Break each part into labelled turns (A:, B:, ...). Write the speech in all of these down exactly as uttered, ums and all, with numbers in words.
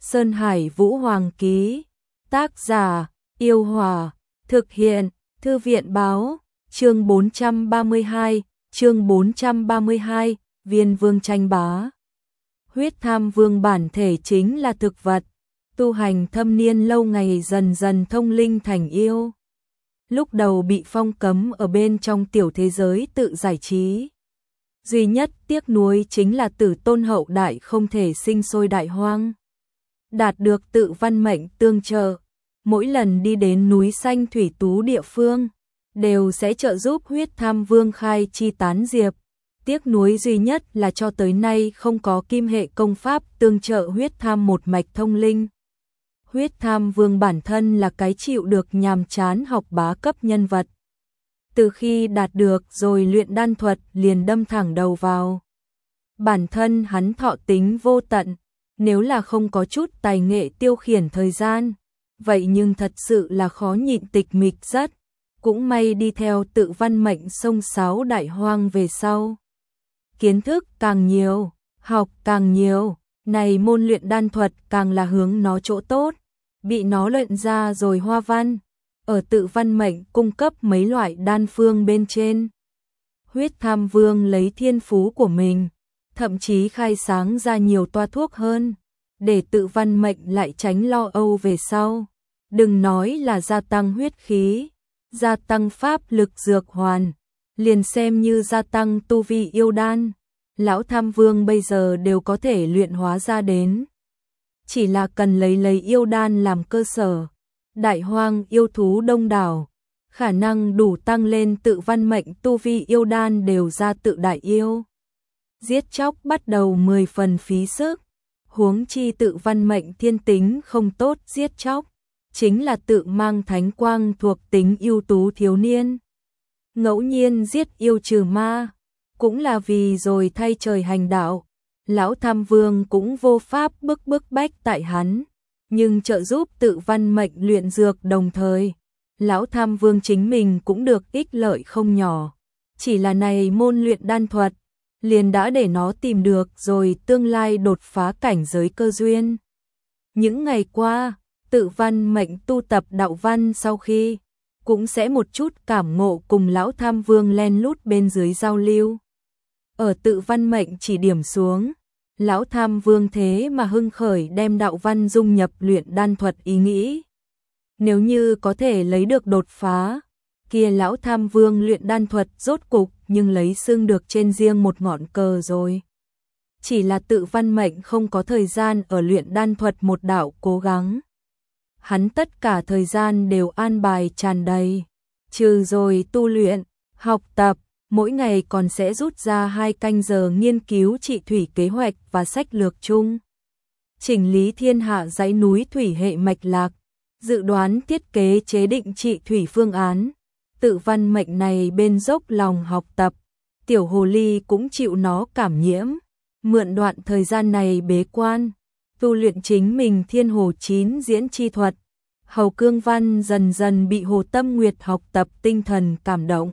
A: Sơn Hải Vũ Hoàng ký. Tác giả, Yêu Hòa. Thực hiện, Thư viện Báo. Chương bốn trăm ba mươi hai, chương bốn trăm ba mươi hai, Viên Vương tranh bá. Huyết Tham Vương bản thể chính là thực vật, tu hành thâm niên lâu ngày dần dần thông linh thành yêu. Lúc đầu bị phong cấm ở bên trong tiểu thế giới tự giải trí. Duy nhất tiếc nuối chính là tử tôn hậu đại không thể sinh sôi đại hoang. Đạt được tự văn mệnh tương trợ, mỗi lần đi đến núi xanh thủy tú địa phương, đều sẽ trợ giúp Huyết Tham Vương khai chi tán diệp. Tiếc nuối duy nhất là cho tới nay không có kim hệ công pháp tương trợ Huyết Tham một mạch thông linh. Huyết Tham Vương bản thân là cái chịu được nhàm chán học bá cấp nhân vật. Từ khi đạt được rồi luyện đan thuật liền đâm thẳng đầu vào. Bản thân hắn thọ tính vô tận, nếu là không có chút tài nghệ tiêu khiển thời gian, vậy nhưng thật sự là khó nhịn tịch mịch rất. Cũng may đi theo tự văn mệnh sông sáo đại hoang về sau. Kiến thức càng nhiều, học càng nhiều, này môn luyện đan thuật càng là hướng nó chỗ tốt, bị nó luyện ra rồi hoa văn, ở tự văn mệnh cung cấp mấy loại đan phương bên trên. Huyết Tham Vương lấy thiên phú của mình, thậm chí khai sáng ra nhiều toa thuốc hơn, để tự văn mệnh lại tránh lo âu về sau. Đừng nói là gia tăng huyết khí, gia tăng pháp lực dược hoàn, liền xem như gia tăng tu vi yêu đan, lão Tham Vương bây giờ đều có thể luyện hóa ra đến. Chỉ là cần lấy lấy yêu đan làm cơ sở, đại hoang yêu thú đông đảo, khả năng đủ tăng lên tự văn mệnh tu vi yêu đan đều ra tự đại yêu. Giết chóc bắt đầu mười phần phí sức, huống chi tự văn mệnh thiên tính không tốt giết chóc, chính là tự mang thánh quang thuộc tính ưu tú thiếu niên. Ngẫu nhiên giết yêu trừ ma, cũng là vì rồi thay trời hành đạo. Lão Tham Vương cũng vô pháp bức bức bách tại hắn, nhưng trợ giúp tự văn mệnh luyện dược đồng thời, lão Tham Vương chính mình cũng được ích lợi không nhỏ. Chỉ là này môn luyện đan thuật, liền đã để nó tìm được rồi tương lai đột phá cảnh giới cơ duyên. Những ngày qua, tự văn mệnh tu tập đạo văn sau khi, cũng sẽ một chút cảm ngộ cùng lão Tham Vương len lút bên dưới giao lưu. Ở tự văn mệnh chỉ điểm xuống, lão Tham Vương thế mà hưng khởi đem đạo văn dung nhập luyện đan thuật ý nghĩ. Nếu như có thể lấy được đột phá, kia lão Tham Vương luyện đan thuật rốt cục nhưng lấy xưng được trên riêng một ngọn cờ rồi. Chỉ là tự văn mệnh không có thời gian ở luyện đan thuật một đạo cố gắng. Hắn tất cả thời gian đều an bài tràn đầy, trừ rồi tu luyện, học tập, mỗi ngày còn sẽ rút ra hai canh giờ nghiên cứu trị thủy kế hoạch và sách lược chung. Chỉnh lý thiên hạ dãy núi thủy hệ mạch lạc, dự đoán thiết kế chế định trị thủy phương án. Tự văn mệnh này bên dốc lòng học tập, tiểu hồ ly cũng chịu nó cảm nhiễm, mượn đoạn thời gian này bế quan, tu luyện chính mình thiên hồ chín diễn chi thuật. Hầu Cương Văn dần dần bị Hồ Tâm Nguyệt học tập tinh thần cảm động,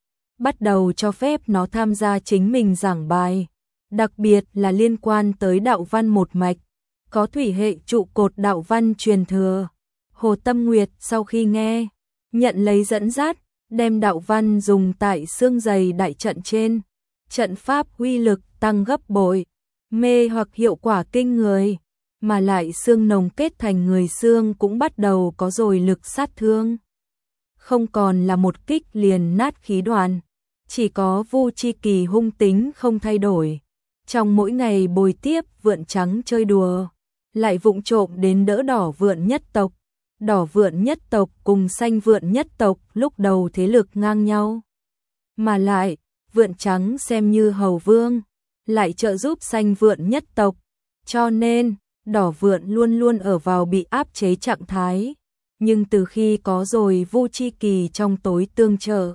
A: bắt đầu cho phép nó tham gia chính mình giảng bài, đặc biệt là liên quan tới đạo văn một mạch, có thủy hệ trụ cột đạo văn truyền thừa. Hồ Tâm Nguyệt sau khi nghe, nhận lấy dẫn dắt, đem đạo văn dùng tại xương dày đại trận trên, trận pháp uy lực tăng gấp bội, mê hoặc hiệu quả kinh người, mà lại xương nồng kết thành người xương cũng bắt đầu có rồi lực sát thương. Không còn là một kích liền nát khí đoàn, chỉ có Vu Chi Kỳ hung tính không thay đổi. Trong mỗi ngày bồi tiếp vượn trắng chơi đùa, lại vụng trộm đến đỡ đỏ vượn nhất tộc. Đỏ vượn nhất tộc cùng xanh vượn nhất tộc lúc đầu thế lực ngang nhau. Mà lại, vượn trắng xem như hầu vương, lại trợ giúp xanh vượn nhất tộc. Cho nên, đỏ vượn luôn luôn ở vào bị áp chế trạng thái. Nhưng từ khi có rồi Vu Chi Kỳ trong tối tương trợ,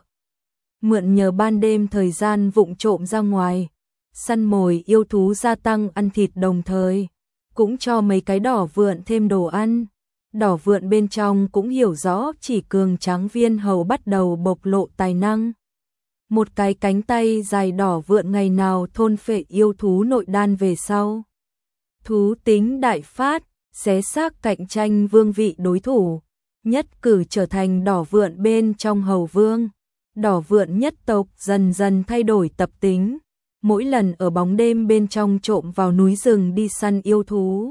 A: mượn nhờ ban đêm thời gian vụng trộm ra ngoài, săn mồi yêu thú gia tăng ăn thịt đồng thời, cũng cho mấy cái đỏ vượn thêm đồ ăn. Đỏ vượn bên trong cũng hiểu rõ chỉ cường tráng viên hầu bắt đầu bộc lộ tài năng. Một cái cánh tay dài đỏ vượn ngày nào thôn phệ yêu thú nội đan về sau. Thú tính đại phát, xé xác cạnh tranh vương vị đối thủ, nhất cử trở thành đỏ vượn bên trong hầu vương. Đỏ vượn nhất tộc dần dần thay đổi tập tính, mỗi lần ở bóng đêm bên trong trộm vào núi rừng đi săn yêu thú,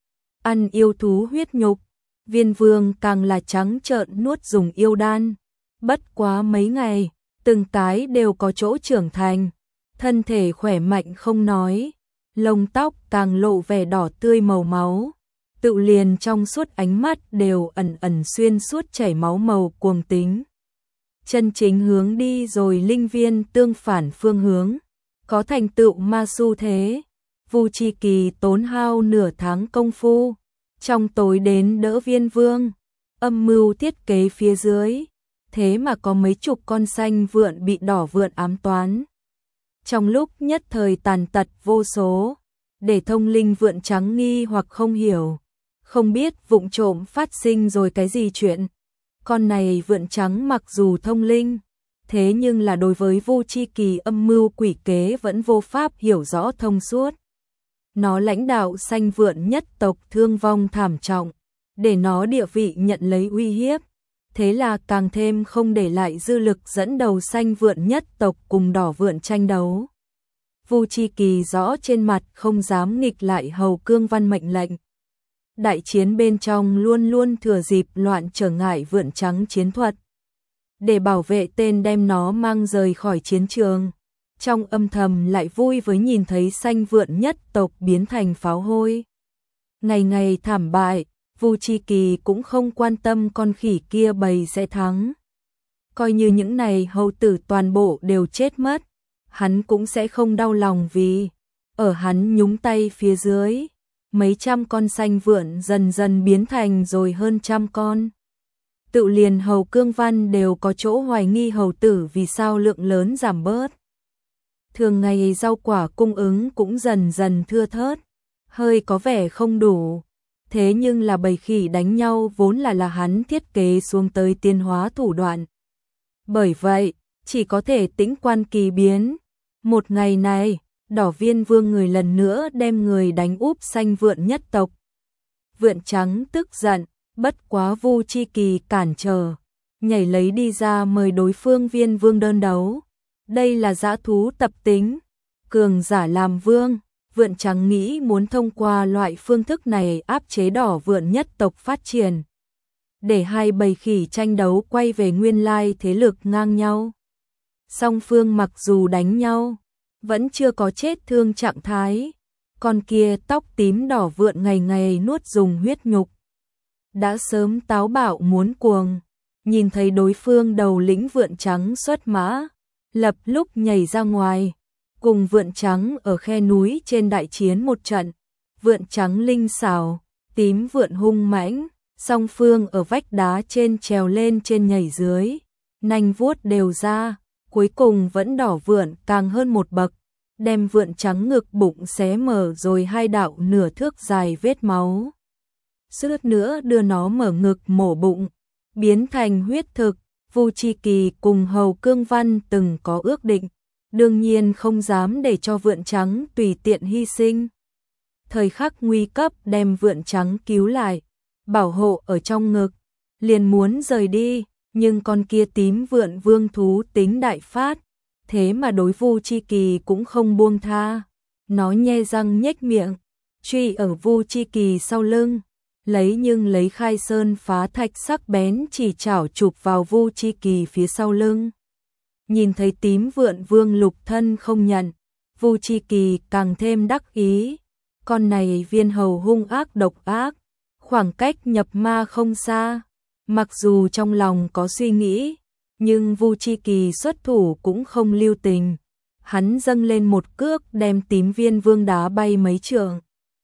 A: ăn yêu thú huyết nhục. Viên vương càng là trắng trợn nuốt dùng yêu đan. Bất quá mấy ngày, từng cái đều có chỗ trưởng thành, thân thể khỏe mạnh không nói, lông tóc càng lộ vẻ đỏ tươi màu máu, tự liền trong suốt ánh mắt đều ẩn ẩn xuyên suốt chảy máu màu cuồng tính. Chân chính hướng đi rồi linh viên tương phản phương hướng, có thành tựu ma xu thế. Vu Chi Kỳ tốn hao nửa tháng công phu, trong tối đến đỡ viên vương, âm mưu thiết kế phía dưới, thế mà có mấy chục con xanh vượn bị đỏ vượn ám toán. Trong lúc nhất thời tàn tật vô số, để thông linh vượn trắng nghi hoặc không hiểu, không biết vụng trộm phát sinh rồi cái gì chuyện. Con này vượn trắng mặc dù thông linh, thế nhưng là đối với Vu Chi Kỳ âm mưu quỷ kế vẫn vô pháp hiểu rõ thông suốt. Nó lãnh đạo xanh vượn nhất tộc thương vong thảm trọng, để nó địa vị nhận lấy uy hiếp, thế là càng thêm không để lại dư lực dẫn đầu xanh vượn nhất tộc cùng đỏ vượn tranh đấu. Vu Chi Kỳ rõ trên mặt không dám nghịch lại Hầu Cương Văn mệnh lệnh. Đại chiến bên trong luôn luôn thừa dịp loạn trở ngại vượn trắng chiến thuật, để bảo vệ tên đem nó mang rời khỏi chiến trường. Trong âm thầm lại vui với nhìn thấy xanh vượn nhất tộc biến thành pháo hôi. Ngày ngày thảm bại, Vu Chi Kỳ cũng không quan tâm con khỉ kia bầy sẽ thắng. Coi như những này hầu tử toàn bộ đều chết mất, hắn cũng sẽ không đau lòng vì ở hắn nhúng tay phía dưới, mấy trăm con xanh vượn dần dần biến thành rồi hơn trăm con. Tự liền Hầu Cương Văn đều có chỗ hoài nghi hầu tử vì sao lượng lớn giảm bớt. Thường ngày rau quả cung ứng cũng dần dần thưa thớt, hơi có vẻ không đủ. Thế nhưng là bầy khỉ đánh nhau vốn là là hắn thiết kế xuống tới tiến hóa thủ đoạn. Bởi vậy, chỉ có thể tĩnh quan kỳ biến. Một ngày này, đỏ viên vương người lần nữa đem người đánh úp xanh vượn nhất tộc. Vượn trắng tức giận, bất quá Vu Chi Kỳ cản trở, nhảy lấy đi ra mời đối phương viên vương đơn đấu. Đây là dã thú tập tính, cường giả làm vương. Vượn trắng nghĩ muốn thông qua loại phương thức này áp chế đỏ vượn nhất tộc phát triển, để hai bầy khỉ tranh đấu quay về nguyên lai thế lực ngang nhau. Song phương mặc dù đánh nhau, vẫn chưa có chết thương trạng thái. Con kia tóc tím đỏ vượn ngày ngày nuốt dùng huyết nhục, đã sớm táo bạo muốn cuồng, nhìn thấy đối phương đầu lĩnh vượn trắng xuất mã, lập lúc nhảy ra ngoài, cùng vượn trắng ở khe núi trên đại chiến một trận. Vượn trắng linh xảo, tím vượn hung mãnh, song phương ở vách đá trên trèo lên trên nhảy dưới, nanh vuốt đều ra, cuối cùng vẫn đỏ vượn càng hơn một bậc, đem vượn trắng ngực bụng xé mở rồi hai đạo nửa thước dài vết máu. Suýt nữa đưa nó mở ngực mổ bụng, biến thành huyết thực. Vu Chi Kỳ cùng Hầu Cương Văn từng có ước định, đương nhiên không dám để cho vượn trắng tùy tiện hy sinh. Thời khắc nguy cấp đem vượn trắng cứu lại, bảo hộ ở trong ngực, liền muốn rời đi, nhưng con kia tím vượn vương thú tính đại phát, thế mà đối Vu Chi Kỳ cũng không buông tha. Nó nhe răng nhếch miệng, truy ở Vu Chi Kỳ sau lưng, lấy nhưng lấy khai sơn phá thạch sắc bén chỉ chảo chụp vào Vu Chi Kỳ phía sau lưng. Nhìn thấy tím vượn vương lục thân không nhận, Vu Chi Kỳ càng thêm đắc ý. Con này viên hầu hung ác độc ác, khoảng cách nhập ma không xa. Mặc dù trong lòng có suy nghĩ, nhưng Vu Chi Kỳ xuất thủ cũng không lưu tình. Hắn dâng lên một cước đem tím viên vương đá bay mấy trượng,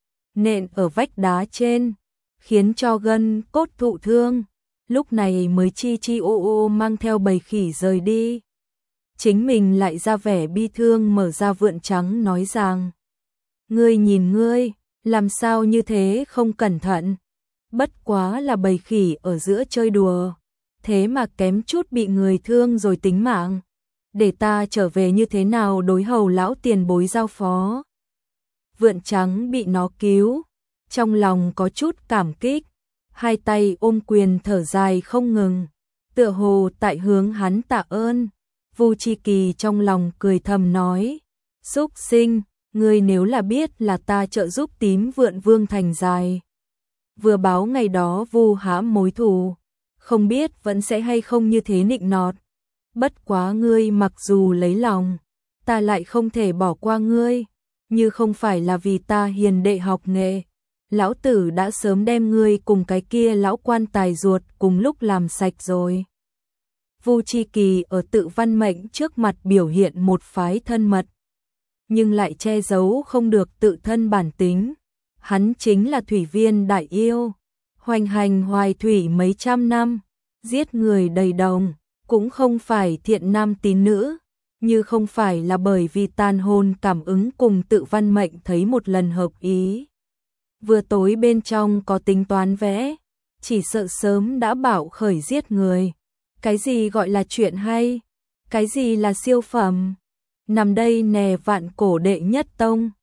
A: nện ở vách đá trên, khiến cho gân cốt thụ thương. Lúc này mới chi chi ô ô mang theo bầy khỉ rời đi. Chính mình lại ra vẻ bi thương mở ra vượn trắng nói rằng: ngươi nhìn ngươi, làm sao như thế không cẩn thận. Bất quá là bầy khỉ ở giữa chơi đùa, thế mà kém chút bị người thương rồi tính mạng. Để ta trở về như thế nào đối hầu lão tiền bối giao phó. Vượn trắng bị nó cứu, trong lòng có chút cảm kích, hai tay ôm quyền thở dài không ngừng, tựa hồ tại hướng hắn tạ ơn. Vu Chi Kỳ trong lòng cười thầm nói, xúc sinh, ngươi nếu là biết là ta trợ giúp Tím Vượn Vương thành dài, vừa báo ngày đó vu hãm mối thù, không biết vẫn sẽ hay không như thế nịnh nọt. Bất quá ngươi mặc dù lấy lòng, ta lại không thể bỏ qua ngươi, như không phải là vì ta hiền đệ học nghệ, lão tử đã sớm đem ngươi cùng cái kia lão quan tài ruột cùng lúc làm sạch rồi. Vu Chi Kỳ ở Tự Văn Mệnh trước mặt biểu hiện một phái thân mật, nhưng lại che giấu không được tự thân bản tính. Hắn chính là thủy viên đại yêu, hoành hành hoài thủy mấy trăm năm, giết người đầy đồng, cũng không phải thiện nam tín nữ, như không phải là bởi vì tàn hồn cảm ứng cùng Tự Văn Mệnh thấy một lần hợp ý. Vừa tối bên trong có tính toán vẽ, chỉ sợ sớm đã bảo khởi giết người. Cái gì gọi là chuyện hay? Cái gì là siêu phẩm? Nằm đây nè vạn cổ đệ nhất tông.